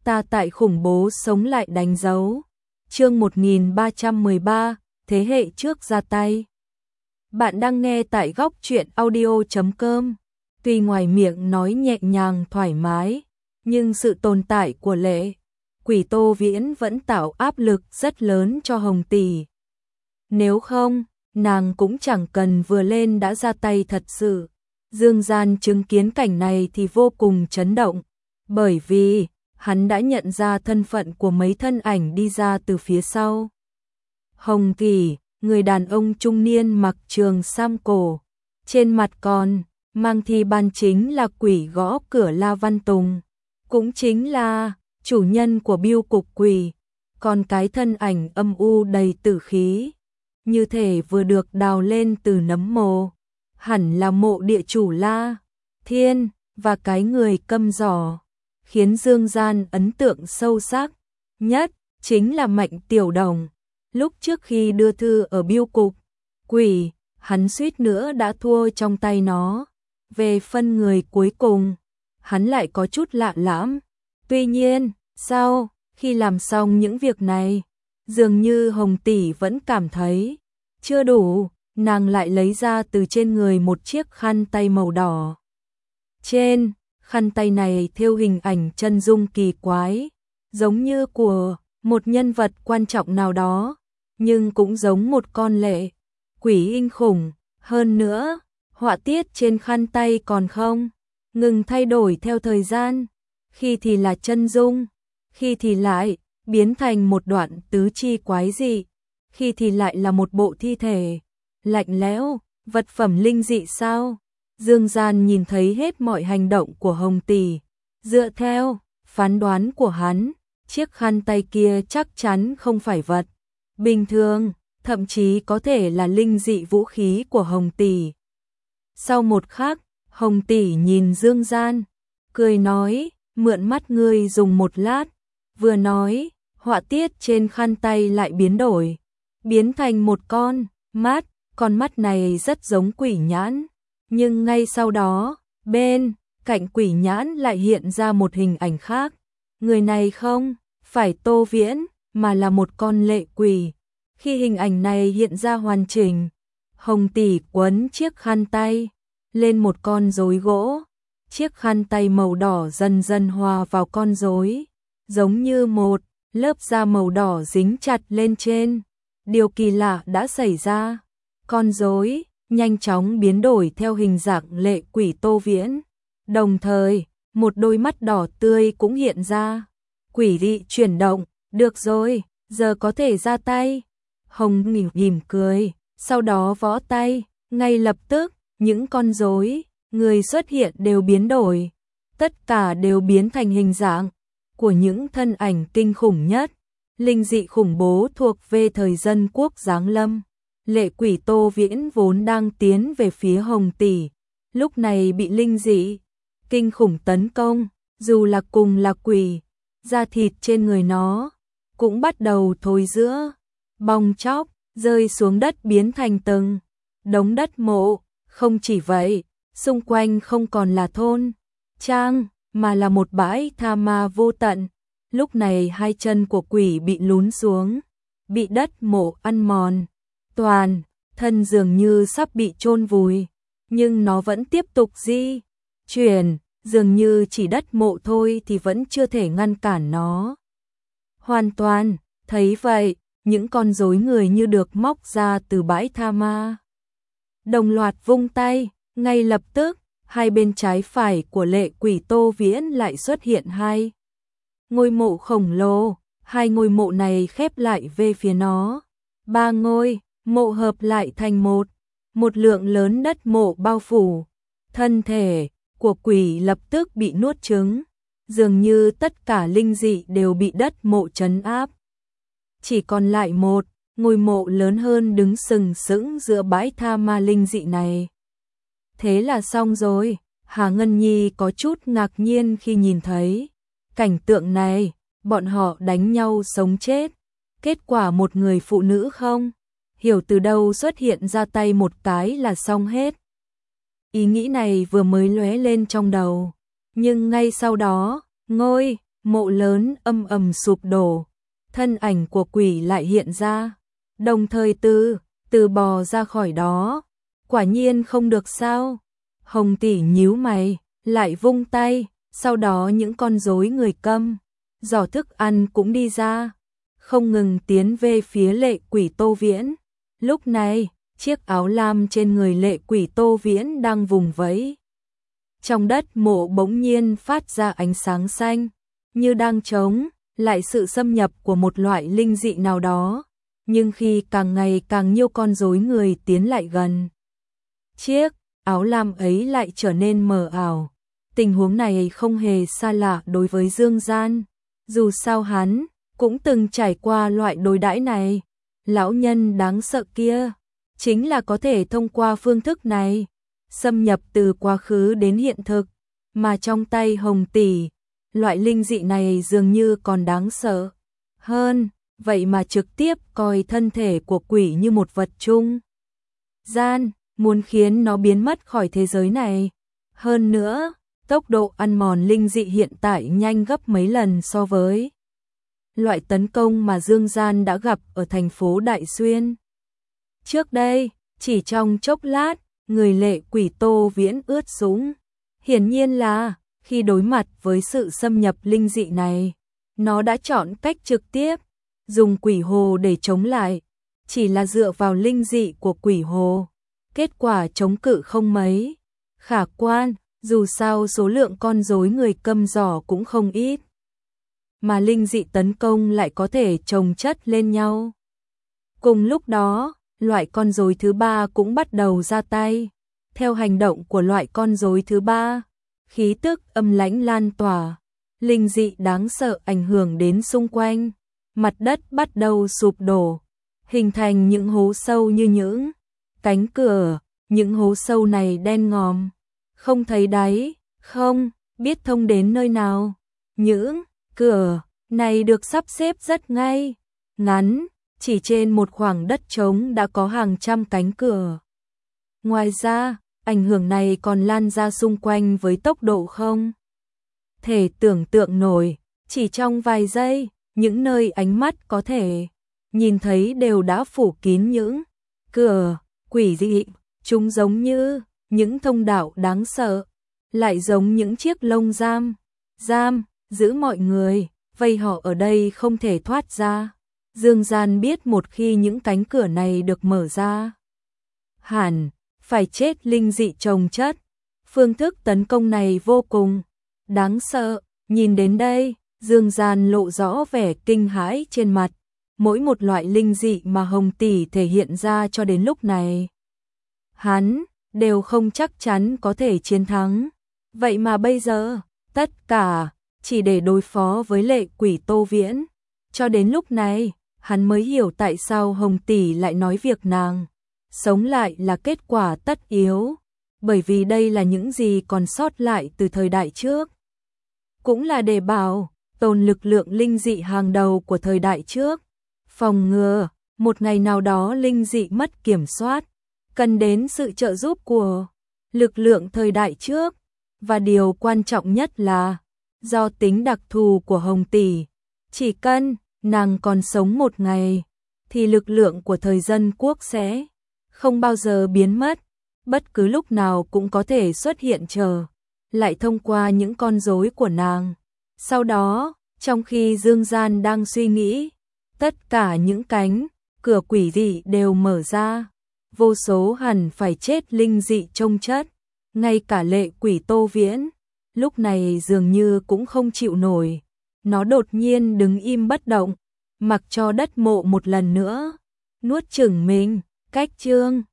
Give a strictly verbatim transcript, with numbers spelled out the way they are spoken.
ta tại khủng bố sống lại đánh dấu. Chương một nghìn ba trăm mười ba, thế hệ trước ra tay. Bạn đang nghe tại góc truyện audio chấm com. Tuy ngoài miệng nói nhẹ nhàng thoải mái, nhưng sự tồn tại của Lệ Quỷ Tô Viễn vẫn tạo áp lực rất lớn cho Hồng tỷ. Nếu không, nàng cũng chẳng cần vừa lên đã ra tay thật sự. Dương Gian chứng kiến cảnh này thì vô cùng chấn động, bởi vì hắn đã nhận ra thân phận của mấy thân ảnh đi ra từ phía sau. Hồng Kỳ, người đàn ông trung niên mặc trường sam cổ, trên mặt còn mang thi ban chính là quỷ gõ cửa La Văn Tùng, cũng chính là chủ nhân của Bưu Cục Quỷ, còn cái thân ảnh âm u đầy tử khí, như thể vừa được đào lên từ nấm mồ, hẳn là mộ địa chủ La Thiên, và cái người câm giỏ khiến Dương Gian ấn tượng sâu sắc nhất chính là Mạnh Tiểu Đồng. Lúc trước khi đưa thư ở Bưu Cục Quỷ, hắn suýt nữa đã thua trong tay nó. Về phân người cuối cùng, hắn lại có chút lạ lẫm. Tuy nhiên, sau khi làm xong những việc này, dường như Hồng tỷ vẫn cảm thấy chưa đủ, nàng lại lấy ra từ trên người một chiếc khăn tay màu đỏ. Trên khăn tay này thêu hình ảnh chân dung kỳ quái, giống như của một nhân vật quan trọng nào đó, nhưng cũng giống một con lệ quỷ kinh khủng. Hơn nữa, họa tiết trên khăn tay còn không ngừng thay đổi theo thời gian, khi thì là chân dung, khi thì lại biến thành một đoạn tứ chi quái dị, khi thì lại là một bộ thi thể lạnh lẽo, vật phẩm linh dị sao? Dương Gian nhìn thấy hết mọi hành động của Hồng tỷ, dựa theo phán đoán của hắn, chiếc khăn tay kia chắc chắn không phải vật bình thường, thậm chí có thể là linh dị vũ khí của Hồng tỷ. Sau một khắc, Hồng tỷ nhìn Dương Gian, cười nói, mượn mắt ngươi dùng một lát. Vừa nói, họa tiết trên khăn tay lại biến đổi, biến thành một con mắt, con mắt này rất giống quỷ nhãn, nhưng ngay sau đó, bên cạnh quỷ nhãn lại hiện ra một hình ảnh khác. Người này không phải Tô Viễn, mà là một con lệ quỷ. Khi hình ảnh này hiện ra hoàn chỉnh, Hồng tỷ quấn chiếc khăn tay lên một con rối gỗ, chiếc khăn tay màu đỏ dần dần hòa vào con rối, giống như một lớp da màu đỏ dính chặt lên trên. Điều kỳ lạ đã xảy ra, con rối nhanh chóng biến đổi theo hình dạng lệ quỷ Tô Viễn, đồng thời một đôi mắt đỏ tươi cũng hiện ra. Quỷ dị chuyển động, được rồi, giờ có thể ra tay. Hồng mỉm mỉm cười, sau đó võ tay, ngay lập tức, những con rối người xuất hiện đều biến đổi, tất cả đều biến thành hình dạng của những thân ảnh kinh khủng nhất, linh dị khủng bố thuộc về thời dân quốc giáng lâm. Lệ quỷ Tô Viễn vốn đang tiến về phía Hồng tỷ, lúc này bị linh dị kinh khủng tấn công, dù là cùng là quỷ, da thịt trên người nó cũng bắt đầu thối rữa, bong chóc, rơi xuống đất biến thành từng đống đất mộ. Không chỉ vậy, xung quanh không còn là thôn trang, mà là một bãi tha ma vô tận. Lúc này hai chân của quỷ bị lún xuống, bị đất mộ ăn mòn, toàn thân dường như sắp bị chôn vùi, nhưng nó vẫn tiếp tục di chuyển, dường như chỉ đất mộ thôi thì vẫn chưa thể ngăn cản nó hoàn toàn. Thấy vậy, những con rối người như được móc ra từ bãi tha ma, đồng loạt vung tay, ngay lập tức, hai bên trái phải của lệ quỷ Tô Viễn lại xuất hiện hai ngôi mộ khổng lồ, hai ngôi mộ này khép lại về phía nó. Ba ngôi mộ hợp lại thành một, một lượng lớn đất mộ bao phủ. Thân thể của quỷ lập tức bị nuốt chửng, dường như tất cả linh dị đều bị đất mộ trấn áp. Chỉ còn lại một ngôi mộ lớn hơn đứng sừng sững giữa bãi tha ma linh dị này. Thế là xong rồi. Hà Ngân Nhi có chút ngạc nhiên khi nhìn thấy cảnh tượng này, bọn họ đánh nhau sống chết, kết quả một người phụ nữ không hiểu từ đâu xuất hiện ra tay một cái là xong hết. Ý nghĩ này vừa mới lóe lên trong đầu, nhưng ngay sau đó, ngôi mộ lớn âm ầm sụp đổ, thân ảnh của quỷ lại hiện ra, đồng thời từ, từ bò ra khỏi đó. Quả nhiên không được sao? Hồng tỷ nhíu mày, lại vung tay, sau đó những con rối người câm, giỏ thức ăn cũng đi ra, không ngừng tiến về phía lệ quỷ Tô Viễn. Lúc này, chiếc áo lam trên người lệ quỷ Tô Viễn đang vùng vẫy. Trong đất mộ bỗng nhiên phát ra ánh sáng xanh, như đang chống lại sự xâm nhập của một loại linh dị nào đó. Nhưng khi càng ngày càng nhiều con rối người tiến lại gần, chiếc áo lam ấy lại trở nên mờ ảo. Tình huống này không hề xa lạ đối với Dương Gian, dù sao hắn cũng từng trải qua loại đối đãi này. Lão nhân đáng sợ kia chính là có thể thông qua phương thức này xâm nhập từ quá khứ đến hiện thực, mà trong tay Hồng tỷ, loại linh dị này dường như còn đáng sợ hơn, vậy mà trực tiếp coi thân thể của quỷ như một vật trung gian, muốn khiến nó biến mất khỏi thế giới này. Hơn nữa, tốc độ ăn mòn linh dị hiện tại nhanh gấp mấy lần so với loại tấn công mà Dương Gian đã gặp ở thành phố Đại Xuyên. Trước đây, chỉ trong chốc lát, người lệ quỷ Tô Viễn ướt sũng. Hiển nhiên là, khi đối mặt với sự xâm nhập linh dị này, nó đã chọn cách trực tiếp dùng quỷ hồ để chống lại. Chỉ là dựa vào linh dị của quỷ hồ, kết quả chống cự không mấy khả quan, dù sao số lượng con rối người câm giỏ cũng không ít, mà linh dị tấn công lại có thể chồng chất lên nhau. Cùng lúc đó, loại con rối thứ ba cũng bắt đầu ra tay. Theo hành động của loại con rối thứ ba, khí tức âm lãnh lan tỏa, linh dị đáng sợ ảnh hưởng đến xung quanh, mặt đất bắt đầu sụp đổ, hình thành những hố sâu như những cánh cửa. Những hố sâu này đen ngòm, không thấy đáy, không biết thông đến nơi nào. Những cửa này được sắp xếp rất ngay ngắn, chỉ trên một khoảng đất trống đã có hàng trăm cánh cửa. Ngoài ra, ảnh hưởng này còn lan ra xung quanh với tốc độ không thể tưởng tượng nổi. Chỉ trong vài giây, những nơi ánh mắt có thể nhìn thấy đều đã phủ kín những cửa quỷ dị. Chúng giống như những thông đạo đáng sợ, lại giống những chiếc lông giam, giam, giữ mọi người, vây họ ở đây không thể thoát ra. Dương Gian biết một khi những cánh cửa này được mở ra, hẳn phải chết linh dị chồng chất. Phương thức tấn công này vô cùng đáng sợ. Nhìn đến đây, Dương Gian lộ rõ vẻ kinh hãi trên mặt. Mỗi một loại linh dị mà Hồng tỷ thể hiện ra cho đến lúc này, hắn đều không chắc chắn có thể chiến thắng. Vậy mà bây giờ, tất cả chỉ để đối phó với lệ quỷ Tô Viễn. Cho đến lúc này, hắn mới hiểu tại sao Hồng tỷ lại nói việc nàng sống lại là kết quả tất yếu, bởi vì đây là những gì còn sót lại từ thời đại trước, cũng là để bảo tồn lực lượng linh dị hàng đầu của thời đại trước, phòng ngừa một ngày nào đó linh dị mất kiểm soát, cần đến sự trợ giúp của lực lượng thời đại trước. Và điều quan trọng nhất là, do tính đặc thù của Hồng tỷ, chỉ cần nàng còn sống một ngày, thì lực lượng của thời dân quốc sẽ không bao giờ biến mất, bất cứ lúc nào cũng có thể xuất hiện trở lại thông qua những con rối của nàng. Sau đó, trong khi Dương Gian đang suy nghĩ, tất cả những cánh cửa quỷ dị đều mở ra, vô số hẳn phải chết linh dị trông chất, ngay cả lệ quỷ Tô Viễn lúc này dường như cũng không chịu nổi. Nó đột nhiên đứng im bất động, mặc cho đất mộ một lần nữa nuốt chửng mình. Cách chương